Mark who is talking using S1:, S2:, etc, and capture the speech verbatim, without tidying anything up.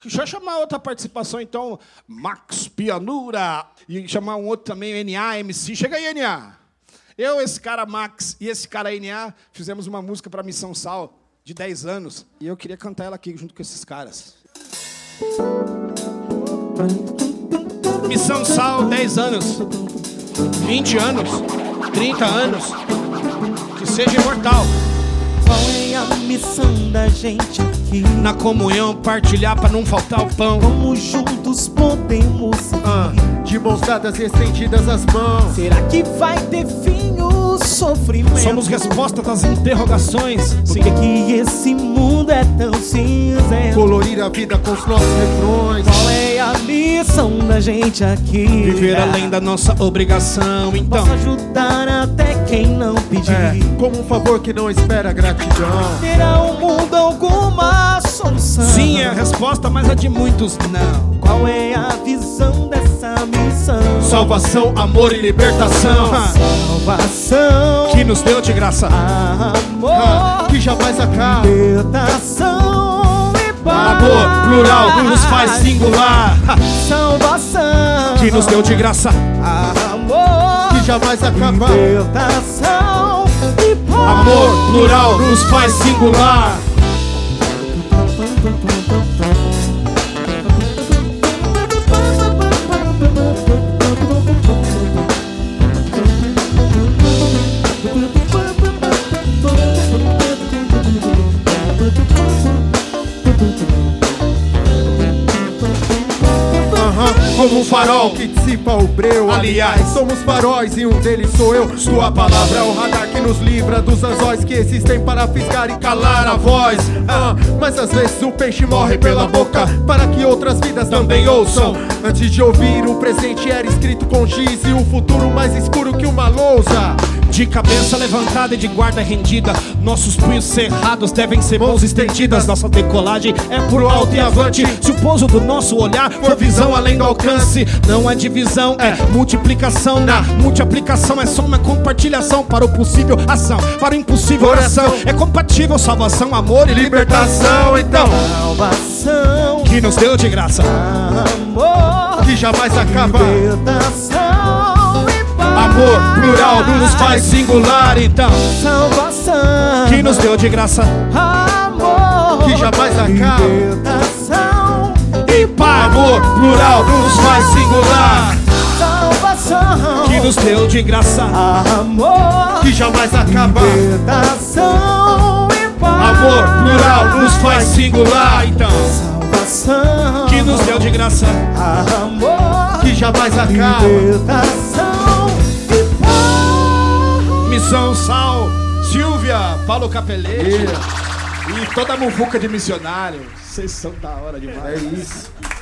S1: Deixa eu chamar outra participação, então. Max Pianura. E chamar um outro também, N A M C. Chega aí, N A. Eu, esse cara Max e esse cara N A fizemos uma música para Missão Sal de dez anos. E eu queria cantar ela aqui junto com esses caras. Missão Sal, dez anos. vinte anos. trinta anos. Que seja imortal.
S2: Qual é a missão da gente aqui?
S1: Na comunhão, partilhar pra não faltar o pão.
S2: Como juntos podemos seguir?
S3: Ah, de mãos dadas e estendidas as mãos.
S2: Será que vai ter fim o sofrimento?
S1: Somos resposta das interrogações.
S2: Por que que esse mundo é tão cinzento?
S3: Colorir a vida com os nossos refrões.
S2: Qual é a missão da gente aqui?
S1: Viver além da nossa obrigação, então.
S2: Posso ajudar até quem não pedir.
S3: É, como um favor que não espera gratidão.
S2: Terá o mundo alguma solução?
S1: Sim, é a resposta, mas a de muitos não.
S2: Qual é a visão dessa missão?
S1: Salvação, amor e libertação.
S2: Salvação
S1: Que nos deu de graça.
S2: Amor
S3: Ah, que jamais acaba.
S2: Libertação e paz.
S1: Amor, plural, nos faz singular.
S2: Salvação
S1: Que nos deu de graça.
S2: Amor
S3: Que jamais acaba.
S2: Libertação e paz.
S1: Amor, plural, nos faz singular.
S3: Como um farol que dissipa o breu.
S1: Aliás,
S3: somos faróis e um deles sou eu. Sua palavra é o radar que nos livra dos anzóis que existem para fisgar e calar a voz. Ah, mas às vezes o peixe morre pela boca para que outras vidas também ouçam. Antes de ouvir, o presente era escrito com giz e o futuro mais escuro que uma lousa.
S1: De cabeça levantada e de guarda rendida, nossos punhos cerrados devem ser mãos estendidas. Nossa decolagem é pro alto e avante. Se o pouso do nosso olhar for visão além do alcance, não é divisão, é multiplicação. Na multiplicação é soma, é compartilhação. Para o possível ação, para o impossível oração. É compatível salvação, amor e libertação. Então,
S2: Salvação
S1: que nos deu de graça.
S2: Amor
S3: Que jamais acaba.
S2: Libertação e paz.
S1: Amor, plural, nos faz singular. Então,
S2: Salvação
S1: que nos deu de graça.
S2: Amor
S3: Que jamais acaba.
S2: Libertação
S1: E pá, amor, plural, nos faz singular.
S2: Salvação
S1: Que nos deu de graça.
S2: Amor
S3: Que jamais acaba.
S2: Libertação e paz.
S1: Amor, plural, nos faz singular. Então,
S2: Salvação
S1: que nos deu de graça.
S2: Amor
S3: Que jamais acaba.
S2: Libertação e paz.
S1: Missão Sal, Silvia, Paulo Capelete
S3: Yeah.
S1: e toda a muvuca de missionário. Vocês são da hora demais.
S3: É isso.